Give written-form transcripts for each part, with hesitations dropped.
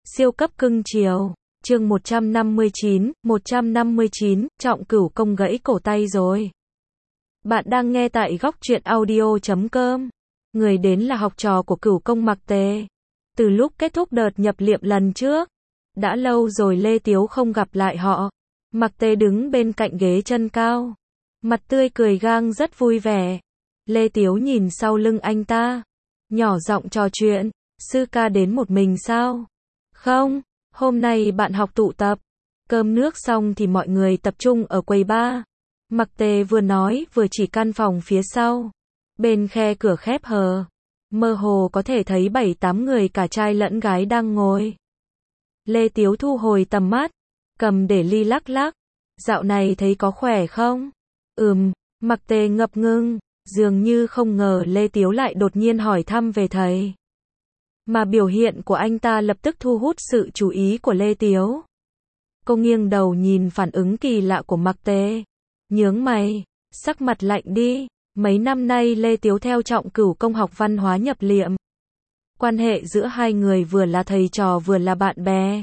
Siêu cấp cưng chiều. Chương 159, Trọng Cửu Công gãy cổ tay rồi. Bạn đang nghe tại góc truyện audio.com. Người đến là học trò của Cửu Công Mạc Tề. Từ lúc kết thúc đợt nhập liệm lần trước, đã lâu rồi Lê Tiếu không gặp lại họ. Mạc Tề đứng bên cạnh ghế chân cao, mặt tươi cười gang rất vui vẻ. Lê Tiếu nhìn sau lưng anh ta, nhỏ giọng trò chuyện. Sư ca đến một mình sao? Không, hôm nay bạn học tụ tập. Cơm nước xong thì mọi người tập trung ở quầy bar. Mạc Tề vừa nói vừa chỉ căn phòng phía sau. Bên khe cửa khép hờ, mơ hồ có thể thấy 7-8 người cả trai lẫn gái đang ngồi. Lê Tiếu thu hồi tầm mắt, cầm để ly lắc lắc. Dạo này thấy có khỏe không? Mạc Tề ngập ngừng, dường như không ngờ Lê Tiếu lại đột nhiên hỏi thăm về thầy. Mà biểu hiện của anh ta lập tức thu hút sự chú ý của Lê Tiếu. Cô nghiêng đầu nhìn phản ứng kỳ lạ của Mạc Tề, nhướng mày, sắc mặt lạnh đi. Mấy năm nay Lê Tiếu theo Trọng Cửu Công học văn hóa nhập liệm. Quan hệ giữa hai người vừa là thầy trò vừa là bạn bè.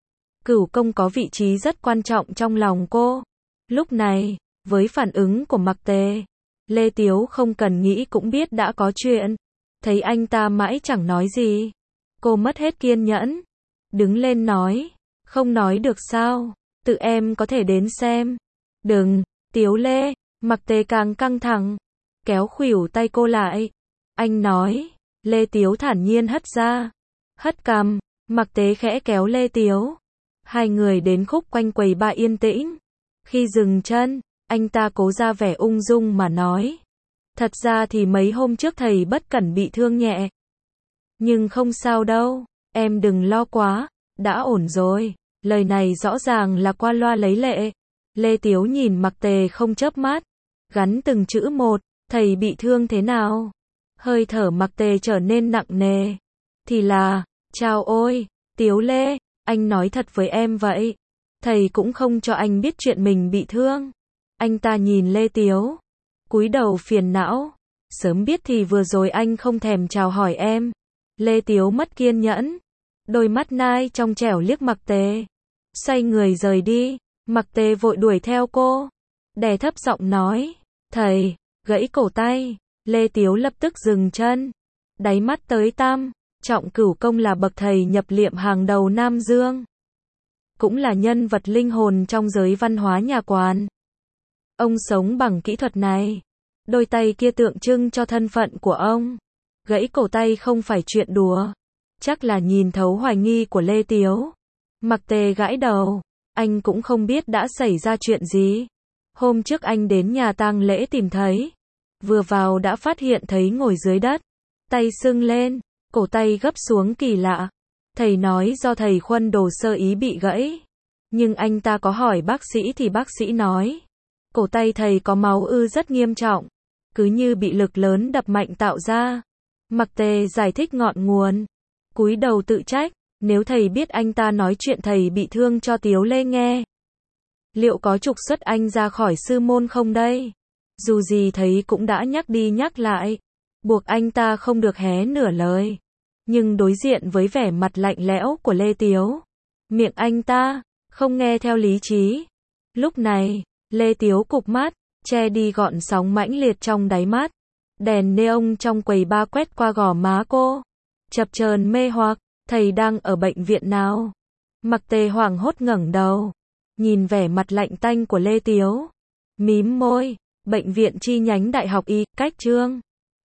Cửu Công có vị trí rất quan trọng trong lòng cô. Lúc này, với phản ứng của Mạc Tề, Lê Tiếu không cần nghĩ cũng biết đã có chuyện. Thấy anh ta mãi chẳng nói gì, cô mất hết kiên nhẫn, đứng lên nói, không nói được sao, tự em có thể đến xem. Đừng, Tiếu Lê. Mạc Tề càng căng thẳng, kéo khuỷu tay cô lại. Anh nói. Lê Tiếu thản nhiên hất ra, hất cằm. Mạc Tề khẽ kéo Lê Tiếu. Hai người đến khúc quanh quầy bar yên tĩnh. Khi dừng chân, anh ta cố ra vẻ ung dung mà nói. Thật ra thì mấy hôm trước thầy bất cẩn bị thương nhẹ. Nhưng không sao đâu, em đừng lo quá, đã ổn rồi. Lời này rõ ràng là qua loa lấy lệ. Lê Tiếu nhìn Mạc Tề không chớp mắt, gắn từng chữ một. Thầy bị thương thế nào? Hơi thở Mạc Tề trở nên nặng nề. Thì là, chao ôi, Tiếu Lê, anh nói thật với em vậy. Thầy cũng không cho anh biết chuyện mình bị thương. Anh ta nhìn Lê Tiếu, cúi đầu phiền não. Sớm biết thì vừa rồi anh không thèm chào hỏi em. Lê Tiếu mất kiên nhẫn, đôi mắt nai trong trẻo liếc Mạc Tề, xoay người rời đi. Mạc Tề vội đuổi theo cô, đè thấp giọng nói, thầy, gãy cổ tay. Lê Tiếu lập tức dừng chân, đáy mắt tới tăm. Trọng Cửu Công là bậc thầy nhập liệm hàng đầu Nam Dương, cũng là nhân vật linh hồn trong giới văn hóa nhà quán. Ông sống bằng kỹ thuật này. Đôi tay kia tượng trưng cho thân phận của ông. Gãy cổ tay không phải chuyện đùa. Chắc là nhìn thấu hoài nghi của Lê Tiếu. Mạc Tề gãi đầu. Anh cũng không biết đã xảy ra chuyện gì. Hôm trước anh đến nhà tang lễ tìm thấy. Vừa vào đã phát hiện thấy ngồi dưới đất. Tay sưng lên, cổ tay gấp xuống kỳ lạ. Thầy nói do thầy khuân đồ sơ ý bị gãy. Nhưng anh ta có hỏi bác sĩ thì bác sĩ nói cổ tay thầy có máu ư rất nghiêm trọng, cứ như bị lực lớn đập mạnh tạo ra. Mạc Tề giải thích ngọn nguồn, cúi đầu tự trách, nếu thầy biết anh ta nói chuyện thầy bị thương cho Tiếu Lê nghe, liệu có trục xuất anh ra khỏi sư môn không đây? Dù gì thầy cũng đã nhắc đi nhắc lại, buộc anh ta không được hé nửa lời. Nhưng đối diện với vẻ mặt lạnh lẽo của Lê Tiếu, miệng anh ta không nghe theo lý trí. Lúc này, Lê Tiếu cụp mắt, che đi gọn sóng mãnh liệt trong đáy mắt. Đèn neon trong quầy bar quét qua gò má cô, chập chờn mê hoặc. Thầy đang ở bệnh viện nào? Mạc Tề hoảng hốt ngẩng đầu, nhìn vẻ mặt lạnh tanh của Lê Tiếu, mím môi. Bệnh viện chi nhánh Đại học Y, Cách Trương.